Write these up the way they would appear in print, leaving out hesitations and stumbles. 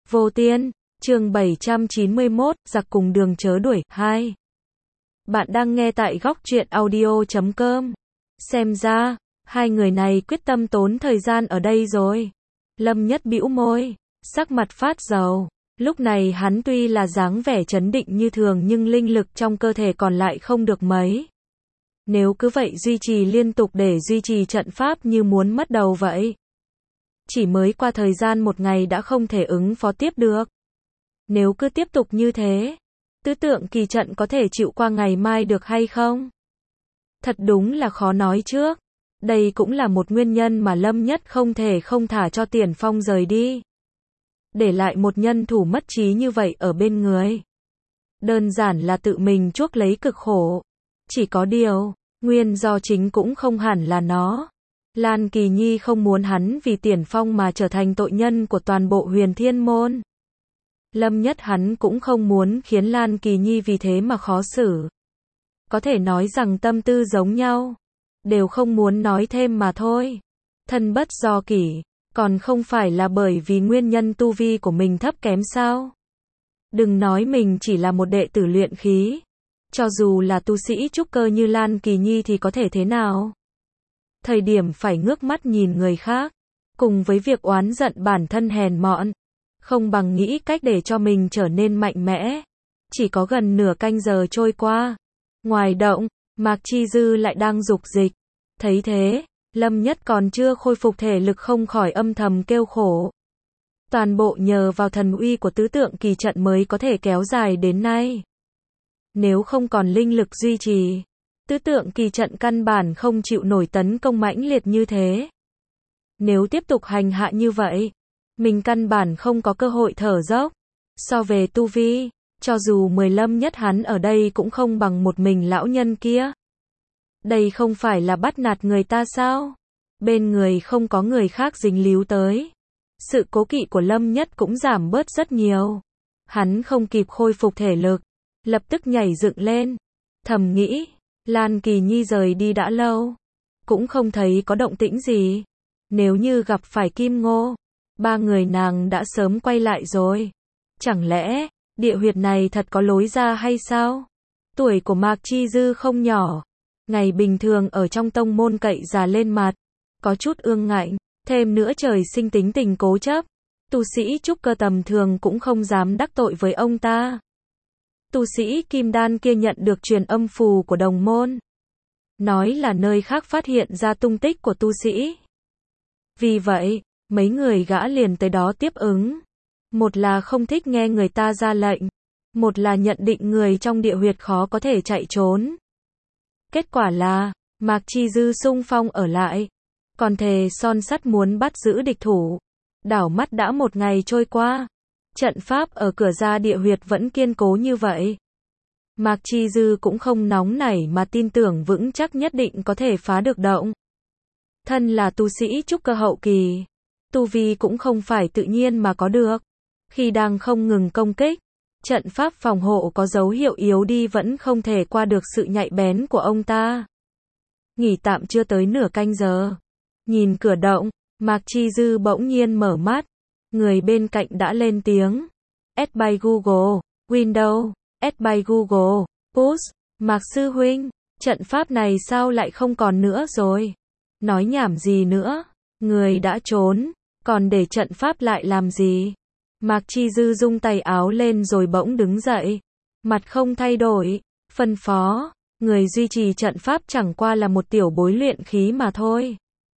Vô Tiên, chương 791, giặc cùng đường chớ đuổi, 2. Bạn đang nghe tại góc truyện audio.com. Xem ra, hai người này quyết tâm tốn thời gian ở đây rồi. Lâm Nhất bĩu môi, sắc mặt phát dầu. Lúc này hắn tuy là dáng vẻ trấn định như thường nhưng linh lực trong cơ thể còn lại không được mấy. Nếu cứ vậy duy trì liên tục để duy trì trận pháp như muốn mất đầu vậy. Chỉ mới qua thời gian một ngày đã không thể ứng phó tiếp được. Nếu cứ tiếp tục như thế, tứ tượng kỳ trận có thể chịu qua ngày mai được hay không? Thật đúng là khó nói trước. Đây cũng là một nguyên nhân mà Lâm Nhất không thể không thả cho Tiền Phong rời đi. Để lại một nhân thủ mất trí như vậy ở bên người. Đơn giản là tự mình chuốc lấy cực khổ. Chỉ có điều, nguyên do chính cũng không hẳn là nó. Lan Kỳ Nhi không muốn hắn vì Tiền Phong mà trở thành tội nhân của toàn bộ Huyền Thiên Môn. Lâm Nhất hắn cũng không muốn khiến Lan Kỳ Nhi vì thế mà khó xử. Có thể nói rằng tâm tư giống nhau. Đều không muốn nói thêm mà thôi. Thân bất do kỷ, còn không phải là bởi vì nguyên nhân tu vi của mình thấp kém sao? Đừng nói mình chỉ là một đệ tử luyện khí. Cho dù là tu sĩ trúc cơ như Lan Kỳ Nhi thì có thể thế nào? Thời điểm phải ngước mắt nhìn người khác, cùng với việc oán giận bản thân hèn mọn, không bằng nghĩ cách để cho mình trở nên mạnh mẽ. Chỉ có gần nửa canh giờ trôi qua. Ngoài động, Mạc Chi Dư lại đang dục dịch. Thấy thế, Lâm Nhất còn chưa khôi phục thể lực không khỏi âm thầm kêu khổ. Toàn bộ nhờ vào thần uy của tứ tượng kỳ trận mới có thể kéo dài đến nay. Nếu không còn linh lực duy trì, tứ tượng kỳ trận căn bản không chịu nổi tấn công mãnh liệt như thế. Nếu tiếp tục hành hạ như vậy, mình căn bản không có cơ hội thở dốc. So về tu vi, cho dù 10 Lâm Nhất hắn ở đây cũng không bằng một mình lão nhân kia. Đây không phải là bắt nạt người ta sao? Bên người không có người khác dính líu tới. Sự cố kỵ của Lâm Nhất cũng giảm bớt rất nhiều. Hắn không kịp khôi phục thể lực, lập tức nhảy dựng lên. Thầm nghĩ, Lan Kỳ Nhi rời đi đã lâu, cũng không thấy có động tĩnh gì. Nếu như gặp phải Kim Ngô, ba người nàng đã sớm quay lại rồi. Chẳng lẽ, địa huyệt này thật có lối ra hay sao? Tuổi của Mạc Chi Dư không nhỏ. Ngày bình thường ở trong tông môn cậy già lên mặt. Có chút ương ngạnh. Thêm nữa trời sinh tính tình cố chấp. Tu sĩ trúc cơ tầm thường cũng không dám đắc tội với ông ta. Tu sĩ kim đan kia nhận được truyền âm phù của đồng môn. Nói là nơi khác phát hiện ra tung tích của tu sĩ. Vì vậy, mấy người gã liền tới đó tiếp ứng. Một là không thích nghe người ta ra lệnh. Một là nhận định người trong địa huyệt khó có thể chạy trốn. Kết quả là, Mạc Chi Dư xung phong ở lại. Còn thề son sắt muốn bắt giữ địch thủ. Đảo mắt đã một ngày trôi qua. Trận pháp ở cửa ra địa huyệt vẫn kiên cố như vậy. Mạc Chi Dư cũng không nóng nảy mà tin tưởng vững chắc nhất định có thể phá được động. Thân là tu sĩ trúc cơ hậu kỳ. Tu vi cũng không phải tự nhiên mà có được. Khi đang không ngừng công kích, trận pháp phòng hộ có dấu hiệu yếu đi vẫn không thể qua được sự nhạy bén của ông ta. Nghỉ tạm chưa tới nửa canh giờ. Nhìn cửa động, Mạc Chi Dư bỗng nhiên mở mắt. Người bên cạnh đã lên tiếng. Add by Google, Windows, add by Google, Push, Mạc Sư Huynh, trận pháp này sao lại không còn nữa rồi? Nói nhảm gì nữa? Người đã trốn, còn để trận pháp lại làm gì? Mạc Chi Dư rung tay áo lên rồi bỗng đứng dậy. Mặt không thay đổi, phân phó, người duy trì trận pháp chẳng qua là một tiểu bối luyện khí mà thôi.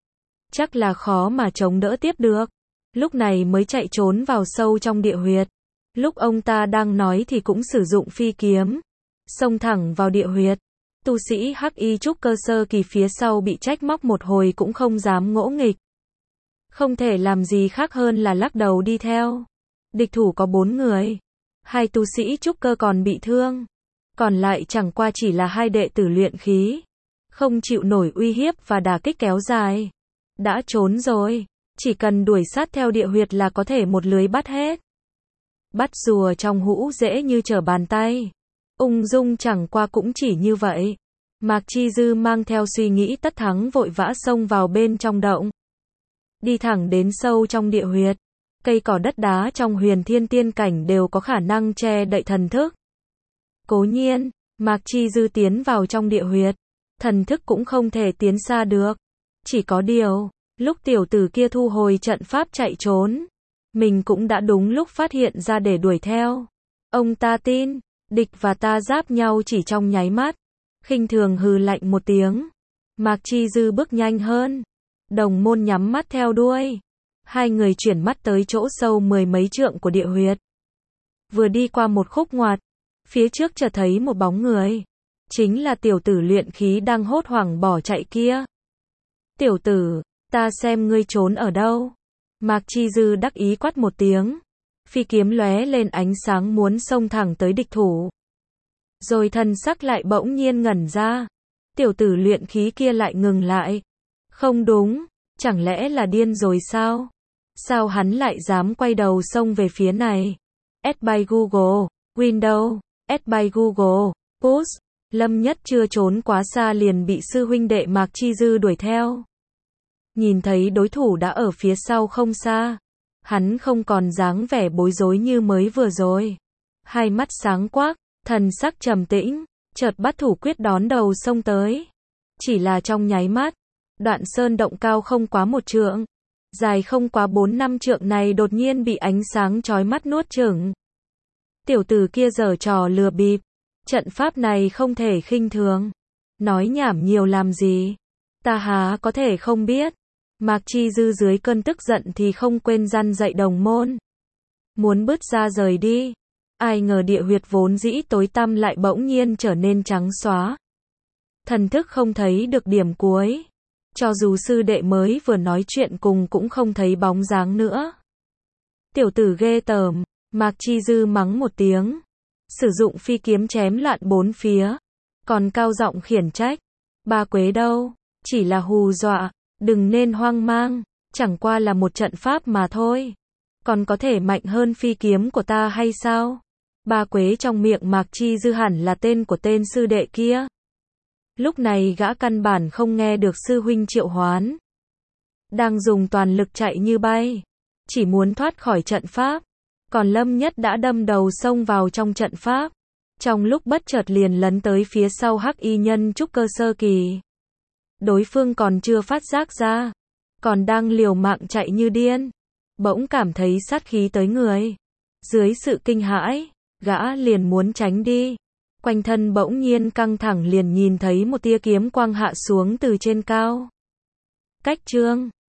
Chắc là khó mà chống đỡ tiếp được. Lúc này mới chạy trốn vào sâu trong địa huyệt. Lúc ông ta đang nói thì cũng sử dụng phi kiếm. Xông thẳng vào địa huyệt. Tu sĩ hắc y trúc cơ sơ kỳ phía sau bị trách móc một hồi cũng không dám ngỗ nghịch. Không thể làm gì khác hơn là lắc đầu đi theo. Địch thủ có 4 người. 2 tu sĩ trúc cơ còn bị thương. Còn lại chẳng qua chỉ là 2 đệ tử luyện khí. Không chịu nổi uy hiếp và đả kích kéo dài. Đã trốn rồi. Chỉ cần đuổi sát theo địa huyệt là có thể một lưới bắt hết. Bắt rùa trong hũ dễ như trở bàn tay. Ung dung chẳng qua cũng chỉ như vậy. Mạc Chi Dư mang theo suy nghĩ tất thắng vội vã xông vào bên trong động. Đi thẳng đến sâu trong địa huyệt. cây cỏ đất đá trong huyền thiên tiên cảnh đều có khả năng che đậy thần thức. Cố nhiên, Mạc Chi Dư tiến vào trong địa huyệt, thần thức cũng không thể tiến xa được. Chỉ có điều, lúc tiểu tử kia thu hồi trận pháp chạy trốn, mình cũng đã đúng lúc phát hiện ra để đuổi theo. Ông ta tin, địch và ta giáp nhau chỉ trong nháy mắt. Khinh thường hừ lạnh một tiếng. Mạc Chi Dư bước nhanh hơn. Đồng Môn nhắm mắt theo đuôi. Hai người chuyển mắt tới chỗ sâu 10 mấy trượng của địa huyệt. Vừa đi qua một khúc ngoặt, phía trước chợt thấy một bóng người. Chính là tiểu tử luyện khí đang hốt hoảng bỏ chạy kia. Tiểu tử, ta xem ngươi trốn ở đâu. Mạc Chi Dư đắc ý quát một tiếng. Phi kiếm lóe lên ánh sáng muốn xông thẳng tới địch thủ. Rồi thần sắc lại bỗng nhiên ngẩn ra. Tiểu tử luyện khí kia lại ngừng lại. Không đúng, chẳng lẽ là điên rồi sao? Sao hắn lại dám quay đầu xông về phía này? Add by Google, Windows, Add by Google, Push. Lâm Nhất chưa trốn quá xa liền bị sư huynh đệ Mạc Chi Dư đuổi theo. Nhìn thấy đối thủ đã ở phía sau không xa, hắn không còn dáng vẻ bối rối như mới vừa rồi. Hai mắt sáng quắc, thần sắc trầm tĩnh, chợt bắt thủ quyết đón đầu xông tới. Chỉ là trong nháy mắt, đoạn sơn động cao không quá 1 trượng, dài không quá 4-5 trượng này đột nhiên bị ánh sáng chói mắt nuốt chửng. Tiểu tử kia giở trò lừa bịp, trận pháp này không thể khinh thường. Nói nhảm nhiều làm gì? Ta há có thể không biết. Mạc Chi Dư dưới cơn tức giận thì không quên răn dạy Đồng Môn. Muốn bứt ra rời đi. Ai ngờ địa huyệt vốn dĩ tối tăm lại bỗng nhiên trở nên trắng xóa. Thần thức không thấy được điểm cuối. Cho dù sư đệ mới vừa nói chuyện cùng cũng không thấy bóng dáng nữa. Tiểu tử ghê tởm, Mạc Chi Dư mắng một tiếng. Sử dụng phi kiếm chém loạn bốn phía. Còn cao giọng khiển trách. Ba Quế đâu? Chỉ là hù dọa. Đừng nên hoang mang. Chẳng qua là một trận pháp mà thôi. Còn có thể mạnh hơn phi kiếm của ta hay sao? Ba Quế trong miệng Mạc Chi Dư hẳn là tên của tên sư đệ kia. Lúc này gã căn bản không nghe được sư huynh triệu hoán. Đang dùng toàn lực chạy như bay. Chỉ muốn thoát khỏi trận pháp. Còn Lâm Nhất đã đâm đầu xông vào trong trận pháp. Trong lúc bất chợt liền lấn tới phía sau hắc y nhân trúc cơ sơ kỳ. Đối phương còn chưa phát giác ra. Còn đang liều mạng chạy như điên. Bỗng cảm thấy sát khí tới người. Dưới sự kinh hãi, gã liền muốn tránh đi. Quanh thân bỗng nhiên căng thẳng liền nhìn thấy một tia kiếm quang hạ xuống từ trên cao. Cách chương